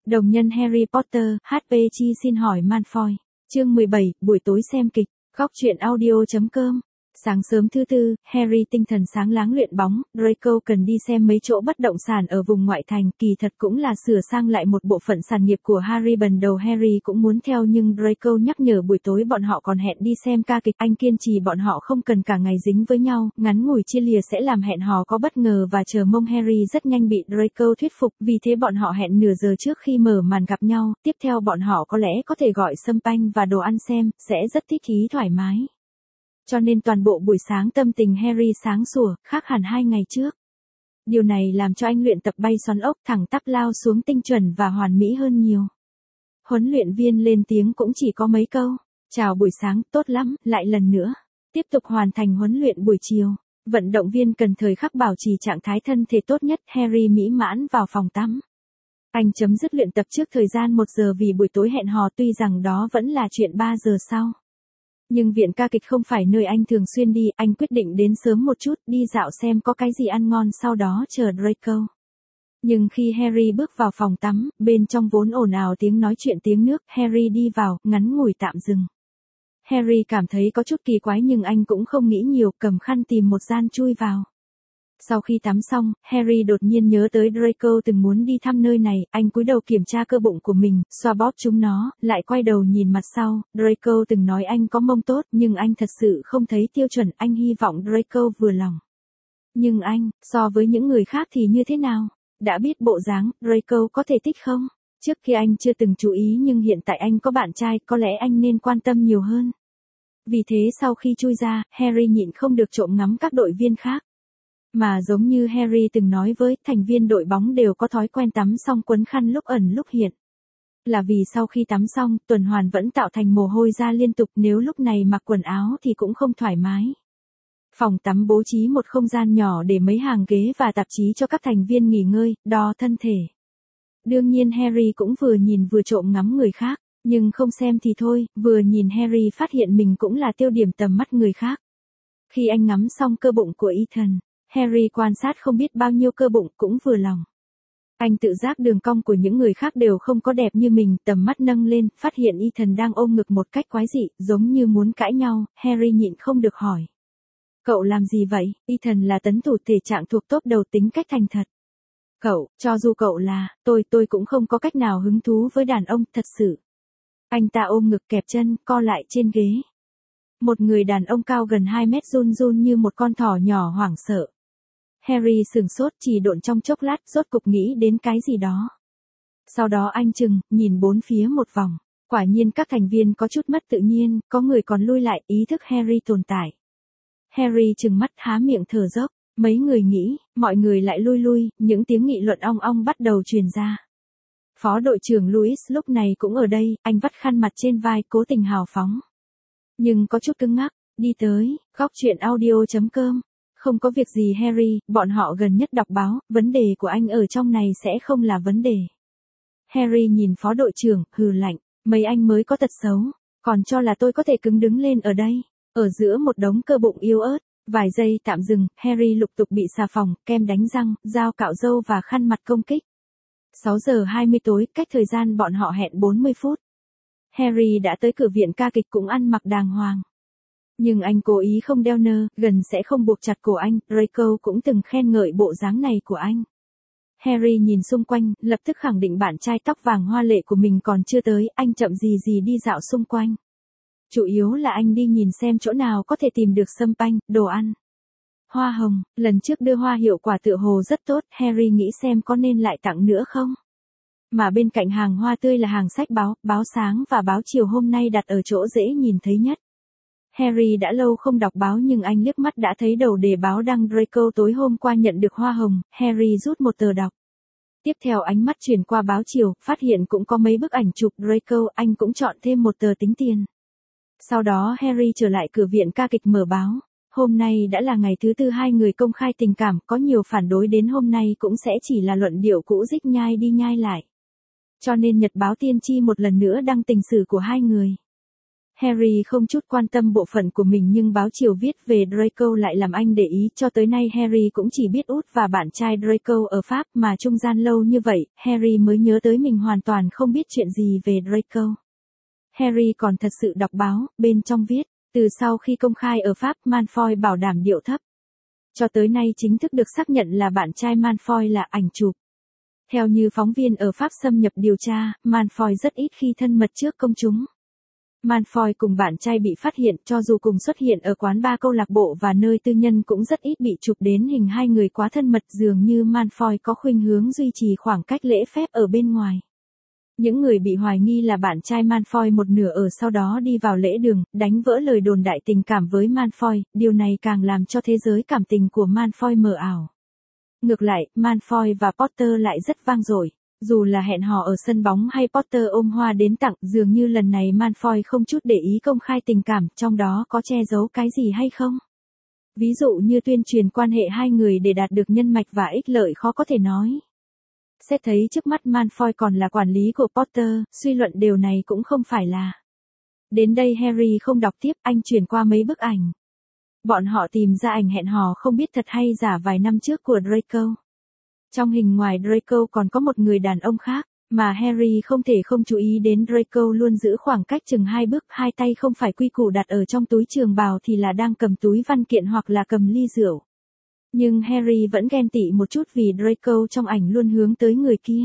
Đồng nhân Harry Potter, HPG xin hỏi Malfoy. Chương 17, buổi tối xem kịch, góc truyện audio.com. Sáng sớm thứ tư, Harry tinh thần sáng láng luyện bóng, Draco cần đi xem mấy chỗ bất động sản ở vùng ngoại thành, kỳ thật cũng là sửa sang lại một bộ phận sản nghiệp của Harry. Ban đầu Harry cũng muốn theo nhưng Draco nhắc nhở buổi tối bọn họ còn hẹn đi xem ca kịch, anh kiên trì bọn họ không cần cả ngày dính với nhau, ngắn ngủi chia lìa sẽ làm hẹn hò có bất ngờ và chờ mong. Harry rất nhanh bị Draco thuyết phục, vì thế bọn họ hẹn nửa giờ trước khi mở màn gặp nhau, tiếp theo bọn họ có lẽ có thể gọi sâm panh và đồ ăn xem, sẽ rất thích thú thoải mái. Cho nên toàn bộ buổi sáng tâm tình Harry sáng sủa, khác hẳn 2 ngày trước. Điều này làm cho anh luyện tập bay xoắn ốc thẳng tắp lao xuống tinh chuẩn và hoàn mỹ hơn nhiều. Huấn luyện viên lên tiếng cũng chỉ có mấy câu. Chào buổi sáng, tốt lắm, lại lần nữa. Tiếp tục hoàn thành huấn luyện buổi chiều. Vận động viên cần thời khắc bảo trì trạng thái thân thể tốt nhất. Harry mỹ mãn vào phòng tắm. Anh chấm dứt luyện tập trước thời gian 1 giờ vì buổi tối hẹn hò, tuy rằng đó vẫn là chuyện 3 giờ sau. Nhưng viện ca kịch không phải nơi anh thường xuyên đi, anh quyết định đến sớm một chút, đi dạo xem có cái gì ăn ngon sau đó chờ Draco. Nhưng khi Harry bước vào phòng tắm, bên trong vốn ồn ào tiếng nói chuyện tiếng nước, Harry đi vào, ngắn ngủi tạm dừng. Harry cảm thấy có chút kỳ quái nhưng anh cũng không nghĩ nhiều, cầm khăn tìm một gian chui vào. Sau khi tắm xong, Harry đột nhiên nhớ tới Draco từng muốn đi thăm nơi này, anh cúi đầu kiểm tra cơ bụng của mình, xoa bóp chúng nó, lại quay đầu nhìn mặt sau. Draco từng nói anh có mông tốt, nhưng anh thật sự không thấy tiêu chuẩn, anh hy vọng Draco vừa lòng. Nhưng anh, so với những người khác thì như thế nào? Đã biết bộ dáng, Draco có thể thích không? Trước kia anh chưa từng chú ý nhưng hiện tại anh có bạn trai, có lẽ anh nên quan tâm nhiều hơn. Vì thế sau khi chui ra, Harry nhịn không được trộm ngắm các đội viên khác. Mà giống như Harry từng nói với, thành viên đội bóng đều có thói quen tắm xong quấn khăn lúc ẩn lúc hiện. Là vì sau khi tắm xong, tuần hoàn vẫn tạo thành mồ hôi ra liên tục, nếu lúc này mặc quần áo thì cũng không thoải mái. Phòng tắm bố trí một không gian nhỏ để mấy hàng ghế và tạp chí cho các thành viên nghỉ ngơi, đo thân thể. Đương nhiên Harry cũng vừa nhìn vừa trộm ngắm người khác, nhưng không xem thì thôi, vừa nhìn Harry phát hiện mình cũng là tiêu điểm tầm mắt người khác. Khi anh ngắm xong cơ bụng của Ethan, Harry quan sát không biết bao nhiêu cơ bụng, cũng vừa lòng. Anh tự giác đường cong của những người khác đều không có đẹp như mình, tầm mắt nâng lên, phát hiện Ethan đang ôm ngực một cách quái dị, giống như muốn cãi nhau. Harry nhịn không được hỏi. Cậu làm gì vậy? Ethan là tấn thủ thể trạng thuộc top đầu, tính cách thành thật. Cậu, cho dù cậu là, tôi cũng không có cách nào hứng thú với đàn ông, thật sự. Anh ta ôm ngực kẹp chân, co lại trên ghế. Một người đàn ông cao gần 2 mét run run như một con thỏ nhỏ hoảng sợ. Harry sửng sốt, chỉ độn trong chốc lát, rốt cục nghĩ đến cái gì đó. Sau đó anh nhìn bốn phía một vòng. Quả nhiên các thành viên có chút mất tự nhiên, có người còn lui lại, ý thức Harry tồn tại. Harry trừng mắt há miệng thở dốc, mấy người nghĩ, mọi người lại lui, những tiếng nghị luận ong ong bắt đầu truyền ra. Phó đội trưởng Louis lúc này cũng ở đây, anh vắt khăn mặt trên vai, cố tình hào phóng. Nhưng có chút cứng ngắc, đi tới, góc truyện audio.com. Không có việc gì Harry, bọn họ gần nhất đọc báo, vấn đề của anh ở trong này sẽ không là vấn đề. Harry nhìn phó đội trưởng, hừ lạnh, mấy anh mới có tật xấu, còn cho là tôi có thể cứng đứng lên ở đây, ở giữa một đống cơ bụng yếu ớt. Vài giây tạm dừng, Harry lục tục bị xà phòng, kem đánh răng, dao cạo râu và khăn mặt công kích. 6 giờ 20 tối, cách thời gian bọn họ hẹn 40 phút. Harry đã tới cửa viện ca kịch cũng ăn mặc đàng hoàng. Nhưng anh cố ý không đeo nơ, gần sẽ không buộc chặt cổ anh, Draco cũng từng khen ngợi bộ dáng này của anh. Harry nhìn xung quanh, lập tức khẳng định bạn trai tóc vàng hoa lệ của mình còn chưa tới, anh chậm gì đi dạo xung quanh. Chủ yếu là anh đi nhìn xem chỗ nào có thể tìm được sâm panh, đồ ăn. Hoa hồng, lần trước đưa hoa hiệu quả tựa hồ rất tốt, Harry nghĩ xem có nên lại tặng nữa không? Mà bên cạnh hàng hoa tươi là hàng sách báo, báo sáng và báo chiều hôm nay đặt ở chỗ dễ nhìn thấy nhất. Harry đã lâu không đọc báo nhưng anh liếc mắt đã thấy đầu đề báo đăng Draco tối hôm qua nhận được hoa hồng, Harry rút một tờ đọc. Tiếp theo ánh mắt chuyển qua báo chiều, phát hiện cũng có mấy bức ảnh chụp Draco, anh cũng chọn thêm một tờ tính tiền. Sau đó Harry trở lại cửa viện ca kịch mở báo. Hôm nay đã là ngày thứ tư hai người công khai tình cảm, có nhiều phản đối đến hôm nay cũng sẽ chỉ là luận điệu cũ dích nhai đi nhai lại. Cho nên nhật báo tiên tri một lần nữa đăng tình sử của hai người. Harry không chút quan tâm bộ phận của mình nhưng báo chiều viết về Draco lại làm anh để ý. Cho tới nay Harry cũng chỉ biết út và bạn trai Draco ở Pháp mà trung gian lâu như vậy, Harry mới nhớ tới mình hoàn toàn không biết chuyện gì về Draco. Harry còn thật sự đọc báo, bên trong viết, từ sau khi công khai ở Pháp Malfoy bảo đảm điệu thấp. Cho tới nay chính thức được xác nhận là bạn trai Malfoy là ảnh chụp. Theo như phóng viên ở Pháp xâm nhập điều tra, Malfoy rất ít khi thân mật trước công chúng. Malfoy cùng bạn trai bị phát hiện cho dù cùng xuất hiện ở quán bar câu lạc bộ và nơi tư nhân cũng rất ít bị chụp đến hình hai người quá thân mật, dường như Malfoy có khuynh hướng duy trì khoảng cách lễ phép ở bên ngoài. Những người bị hoài nghi là bạn trai Malfoy một nửa ở sau đó đi vào lễ đường, đánh vỡ lời đồn đại tình cảm với Malfoy, điều này càng làm cho thế giới cảm tình của Malfoy mờ ảo. Ngược lại, Malfoy và Potter lại rất vang dội. Dù là hẹn hò ở sân bóng hay Potter ôm hoa đến tặng, dường như lần này Malfoy không chút để ý công khai tình cảm, trong đó có che giấu cái gì hay không? Ví dụ như tuyên truyền quan hệ hai người để đạt được nhân mạch và ích lợi khó có thể nói. Xét thấy trước mắt Malfoy còn là quản lý của Potter, suy luận điều này cũng không phải là. Đến đây Harry không đọc tiếp, anh chuyển qua mấy bức ảnh. Bọn họ tìm ra ảnh hẹn hò không biết thật hay giả vài năm trước của Draco. Trong hình ngoài Draco còn có một người đàn ông khác, mà Harry không thể không chú ý đến. Draco luôn giữ khoảng cách chừng 2 bước, hai tay không phải quy củ đặt ở trong túi trường bào thì là đang cầm túi văn kiện hoặc là cầm ly rượu. Nhưng Harry vẫn ghen tị một chút vì Draco trong ảnh luôn hướng tới người kia.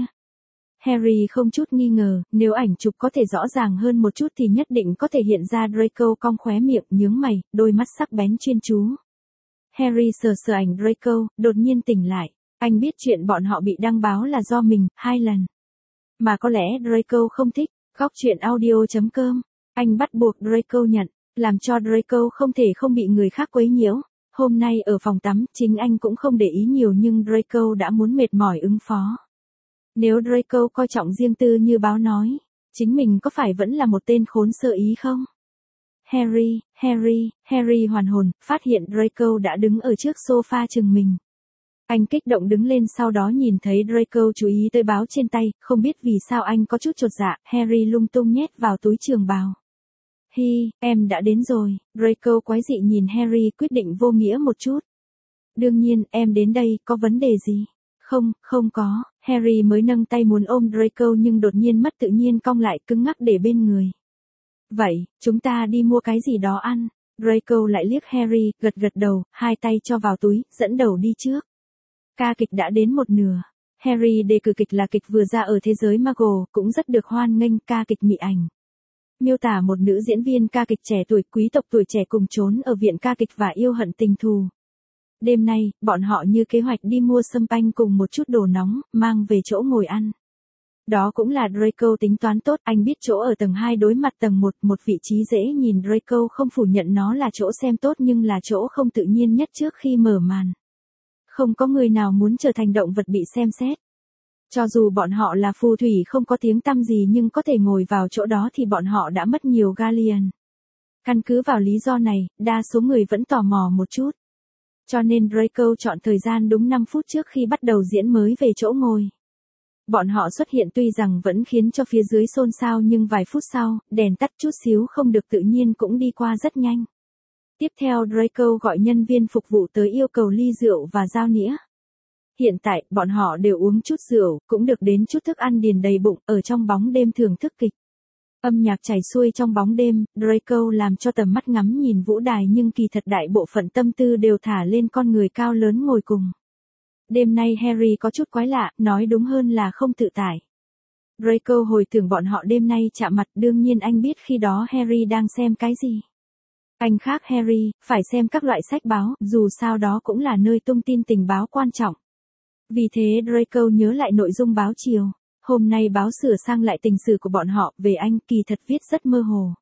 Harry không chút nghi ngờ, nếu ảnh chụp có thể rõ ràng hơn một chút thì nhất định có thể hiện ra Draco cong khóe miệng, nhướng mày, đôi mắt sắc bén chuyên chú. Harry sờ sờ ảnh Draco, đột nhiên tỉnh lại. Anh biết chuyện bọn họ bị đăng báo là do mình, 2 lần. Mà có lẽ Draco không thích. Góc truyện audio.com. Anh bắt buộc Draco nhận, làm cho Draco không thể không bị người khác quấy nhiễu. Hôm nay ở phòng tắm, chính anh cũng không để ý nhiều nhưng Draco đã muốn mệt mỏi ứng phó. Nếu Draco coi trọng riêng tư như báo nói, chính mình có phải vẫn là một tên khốn sơ ý không? Harry hoàn hồn, phát hiện Draco đã đứng ở trước sofa chừng mình. Anh kích động đứng lên sau đó nhìn thấy Draco chú ý tới báo trên tay, không biết vì sao anh có chút chột dạ, Harry lung tung nhét vào túi trường bào. Em đã đến rồi, Draco quái dị nhìn Harry quyết định vô nghĩa một chút. Đương nhiên, em đến đây, có vấn đề gì? Không có, Harry mới nâng tay muốn ôm Draco nhưng đột nhiên mất tự nhiên cong lại cứng ngắc để bên người. Vậy, chúng ta đi mua cái gì đó ăn. Draco lại liếc Harry, gật đầu, hai tay cho vào túi, dẫn đầu đi trước. Ca kịch đã đến một nửa. Harry đề cử kịch là kịch vừa ra ở thế giới Muggle, cũng rất được hoan nghênh, ca kịch mị ảnh. Miêu tả một nữ diễn viên ca kịch trẻ tuổi, quý tộc tuổi trẻ cùng trốn ở viện ca kịch và yêu hận tình thù. Đêm nay, bọn họ như kế hoạch đi mua sâm panh cùng một chút đồ nóng, mang về chỗ ngồi ăn. Đó cũng là Draco tính toán tốt, anh biết chỗ ở tầng 2 đối mặt tầng 1, một vị trí dễ nhìn. Draco không phủ nhận nó là chỗ xem tốt nhưng là chỗ không tự nhiên nhất trước khi mở màn. Không có người nào muốn trở thành động vật bị xem xét. Cho dù bọn họ là phù thủy không có tiếng tăm gì nhưng có thể ngồi vào chỗ đó thì bọn họ đã mất nhiều galleon. Căn cứ vào lý do này, đa số người vẫn tò mò một chút. Cho nên Draco chọn thời gian đúng 5 phút trước khi bắt đầu diễn mới về chỗ ngồi. Bọn họ xuất hiện tuy rằng vẫn khiến cho phía dưới xôn xao nhưng vài phút sau, đèn tắt chút xíu không được tự nhiên cũng đi qua rất nhanh. Tiếp theo Draco gọi nhân viên phục vụ tới yêu cầu ly rượu và dao nĩa. Hiện tại, bọn họ đều uống chút rượu, cũng được đến chút thức ăn điền đầy bụng, ở trong bóng đêm thưởng thức kịch. Âm nhạc chảy xuôi trong bóng đêm, Draco làm cho tầm mắt ngắm nhìn vũ đài nhưng kỳ thật đại bộ phận tâm tư đều thả lên con người cao lớn ngồi cùng. Đêm nay Harry có chút quái lạ, nói đúng hơn là không tự tại. Draco hồi tưởng bọn họ đêm nay chạm mặt, đương nhiên anh biết khi đó Harry đang xem cái gì. Anh khác Harry, phải xem các loại sách báo, dù sao đó cũng là nơi tung tin tình báo quan trọng. Vì thế Draco nhớ lại nội dung báo chiều. Hôm nay báo sửa sang lại tình sử của bọn họ, về anh kỳ thật viết rất mơ hồ.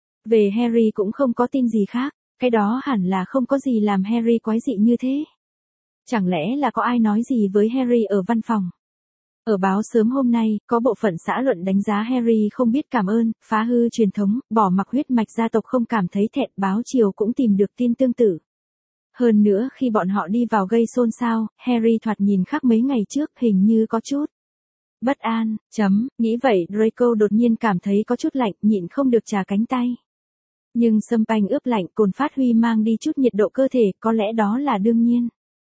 Về Harry cũng không có tin gì khác, cái đó hẳn là không có gì làm Harry quái dị như thế. Chẳng lẽ là có ai nói gì với Harry ở văn phòng? Ở báo sớm hôm nay, có bộ phận xã luận đánh giá Harry không biết cảm ơn, phá hư truyền thống, bỏ mặc huyết mạch gia tộc không cảm thấy thẹn. Báo chiều cũng tìm được tin tương tự. Hơn nữa khi bọn họ đi vào gây xôn xao, Harry thoạt nhìn khác mấy ngày trước, hình như có chút bất an. Nghĩ vậy Draco đột nhiên cảm thấy có chút lạnh, nhịn không được chà cánh tay. Nhưng sâm panh ướp lạnh cồn phát huy mang đi chút nhiệt độ cơ thể, có lẽ đó là đương nhiên.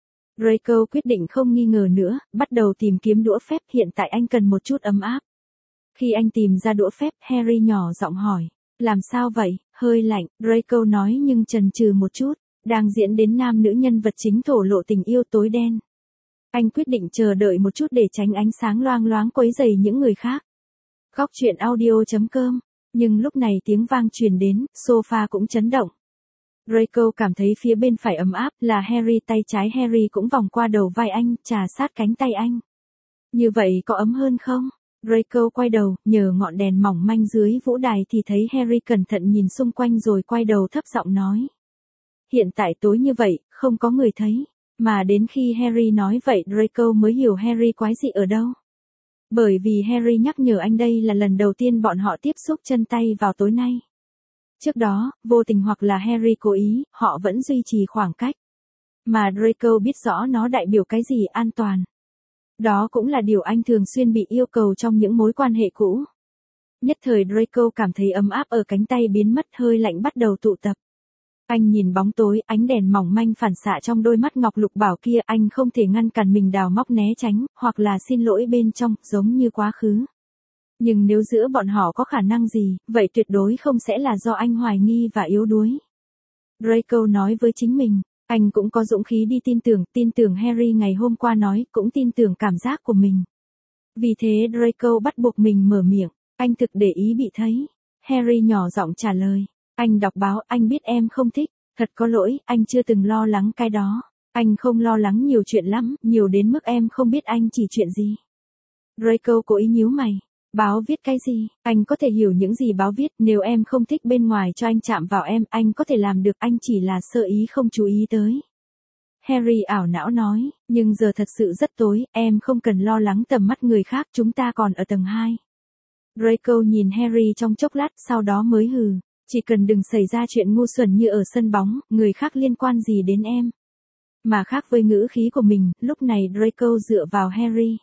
Draco quyết định không nghi ngờ nữa, bắt đầu tìm kiếm đũa phép, hiện tại anh cần một chút ấm áp. Khi anh tìm ra đũa phép, Harry nhỏ giọng hỏi, làm sao vậy, hơi lạnh, Draco nói nhưng chần chừ một chút, đang diễn đến nam nữ nhân vật chính thổ lộ tình yêu tối đen. Anh quyết định chờ đợi một chút để tránh ánh sáng loang loáng quấy rầy những người khác. Góc truyện audio.com. Nhưng lúc này tiếng vang truyền đến, sofa cũng chấn động. Draco cảm thấy phía bên phải ấm áp, là Harry, tay trái Harry cũng vòng qua đầu vai anh, trà sát cánh tay anh. Như vậy có ấm hơn không? Draco quay đầu, nhờ ngọn đèn mỏng manh dưới vũ đài thì thấy Harry cẩn thận nhìn xung quanh rồi quay đầu thấp giọng nói. Hiện tại tối như vậy, không có người thấy. Mà đến khi Harry nói vậy Draco mới hiểu Harry quái dị ở đâu. Bởi vì Harry nhắc nhở anh đây là lần đầu tiên bọn họ tiếp xúc chân tay vào tối nay. Trước đó, vô tình hoặc là Harry cố ý, họ vẫn duy trì khoảng cách. Mà Draco biết rõ nó đại biểu cái gì an toàn. Đó cũng là điều anh thường xuyên bị yêu cầu trong những mối quan hệ cũ. Nhất thời Draco cảm thấy ấm áp ở cánh tay biến mất, hơi lạnh bắt đầu tụ tập. Anh nhìn bóng tối, ánh đèn mỏng manh phản xạ trong đôi mắt ngọc lục bảo kia, anh không thể ngăn cản mình đào móc né tránh, hoặc là xin lỗi bên trong, giống như quá khứ. Nhưng nếu giữa bọn họ có khả năng gì, vậy tuyệt đối không sẽ là do anh hoài nghi và yếu đuối. Draco nói với chính mình, anh cũng có dũng khí đi tin tưởng Harry ngày hôm qua nói, cũng tin tưởng cảm giác của mình. Vì thế Draco bắt buộc mình mở miệng, anh thực để ý bị thấy. Harry nhỏ giọng trả lời, anh đọc báo, anh biết em không thích, thật có lỗi, anh chưa từng lo lắng cái đó. Anh không lo lắng nhiều chuyện lắm, nhiều đến mức em không biết anh chỉ chuyện gì. Draco cố ý nhíu mày. Báo viết cái gì? Anh có thể hiểu những gì báo viết, nếu em không thích bên ngoài cho anh chạm vào em, anh có thể làm được, anh chỉ là sơ ý không chú ý tới. Harry ảo não nói, nhưng giờ thật sự rất tối, em không cần lo lắng tầm mắt người khác, chúng ta còn ở tầng 2. Draco nhìn Harry trong chốc lát, sau đó mới hừ, chỉ cần đừng xảy ra chuyện ngu xuẩn như ở sân bóng, người khác liên quan gì đến em. Mà khác với ngữ khí của mình, lúc này Draco dựa vào Harry.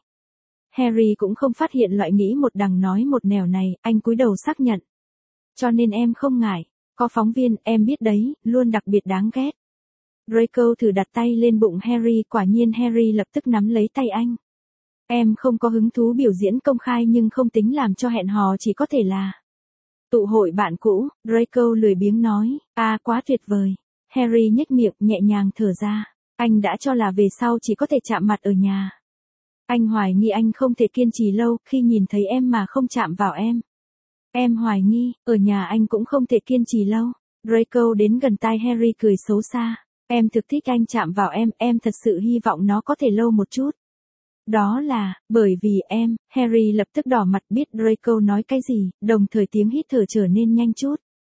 Harry cũng không phát hiện loại nghĩ một đằng nói một nẻo này, anh cúi đầu xác nhận. Cho nên em không ngại, có phóng viên, em biết đấy, luôn đặc biệt đáng ghét. Draco thử đặt tay lên bụng Harry, quả nhiên Harry lập tức nắm lấy tay anh. Em không có hứng thú biểu diễn công khai nhưng không tính làm cho hẹn hò, chỉ có thể là tụ hội bạn cũ, Draco lười biếng nói, quá tuyệt vời. Harry nhếch miệng, nhẹ nhàng thở ra, anh đã cho là về sau chỉ có thể chạm mặt ở nhà. Anh hoài nghi anh không thể kiên trì lâu, khi nhìn thấy em mà không chạm vào em. Em hoài nghi, ở nhà anh cũng không thể kiên trì lâu. Draco đến gần tai Harry cười xấu xa. Em thực thích anh chạm vào em thật sự hy vọng nó có thể lâu một chút. Đó là, bởi vì em, Harry lập tức đỏ mặt biết Draco nói cái gì, đồng thời tiếng hít thở trở nên nhanh chút.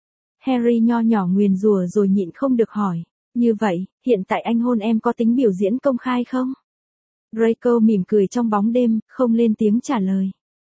Harry nho nhỏ nguyền rủa rồi nhịn không được hỏi, như vậy, hiện tại anh hôn em có tính biểu diễn công khai không? Draco mỉm cười trong bóng đêm, không lên tiếng trả lời.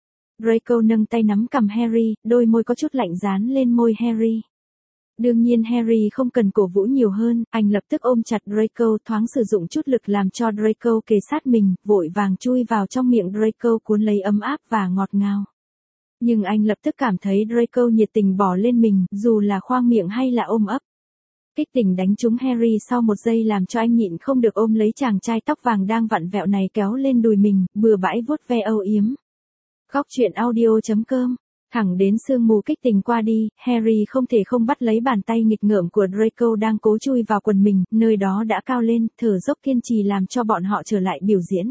Draco nâng tay nắm cằm Harry, đôi môi có chút lạnh dán lên môi Harry. Đương nhiên Harry không cần cổ vũ nhiều hơn, anh lập tức ôm chặt Draco, thoáng sử dụng chút lực làm cho Draco kề sát mình, vội vàng chui vào trong miệng Draco cuốn lấy ấm áp và ngọt ngào. Nhưng anh lập tức cảm thấy Draco nhiệt tình bỏ lên mình, dù là khoang miệng hay là ôm ấp. Kích tình đánh trúng Harry sau một giây làm cho anh nhịn không được ôm lấy chàng trai tóc vàng đang vặn vẹo này kéo lên đùi mình, bừa bãi vuốt ve âu yếm. Góc truyện audio.com. Thẳng đến sương mù kích tình qua đi, Harry không thể không bắt lấy bàn tay nghịch ngợm của Draco đang cố chui vào quần mình, nơi đó đã cao lên, thở dốc kiên trì làm cho bọn họ trở lại biểu diễn.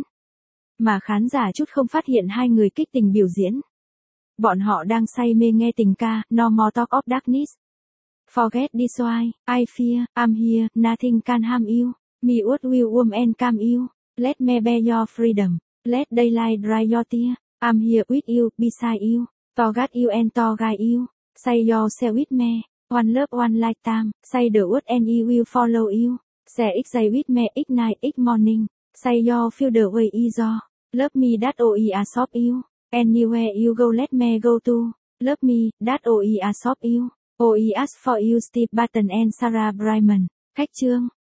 Mà khán giả chút không phát hiện hai người kích tình biểu diễn. Bọn họ đang say mê nghe tình ca, No More Talk of Darkness. Forget this why, I fear, I'm here, nothing can harm you. Me what will warm and calm you. Let me bear your freedom. Let daylight dry your tear. I'm here with you, beside you. To guide you and to guide you. Say yourself with me. One love, one lifetime. Say the word and he will follow you. Say each day with me, each night, each morning. Say you feel the way is all. Love me that I shop you. Anywhere you go let me go to. Love me, that I shop you. I ask for you Steve Barton and Sarah Brightman. Khách chương.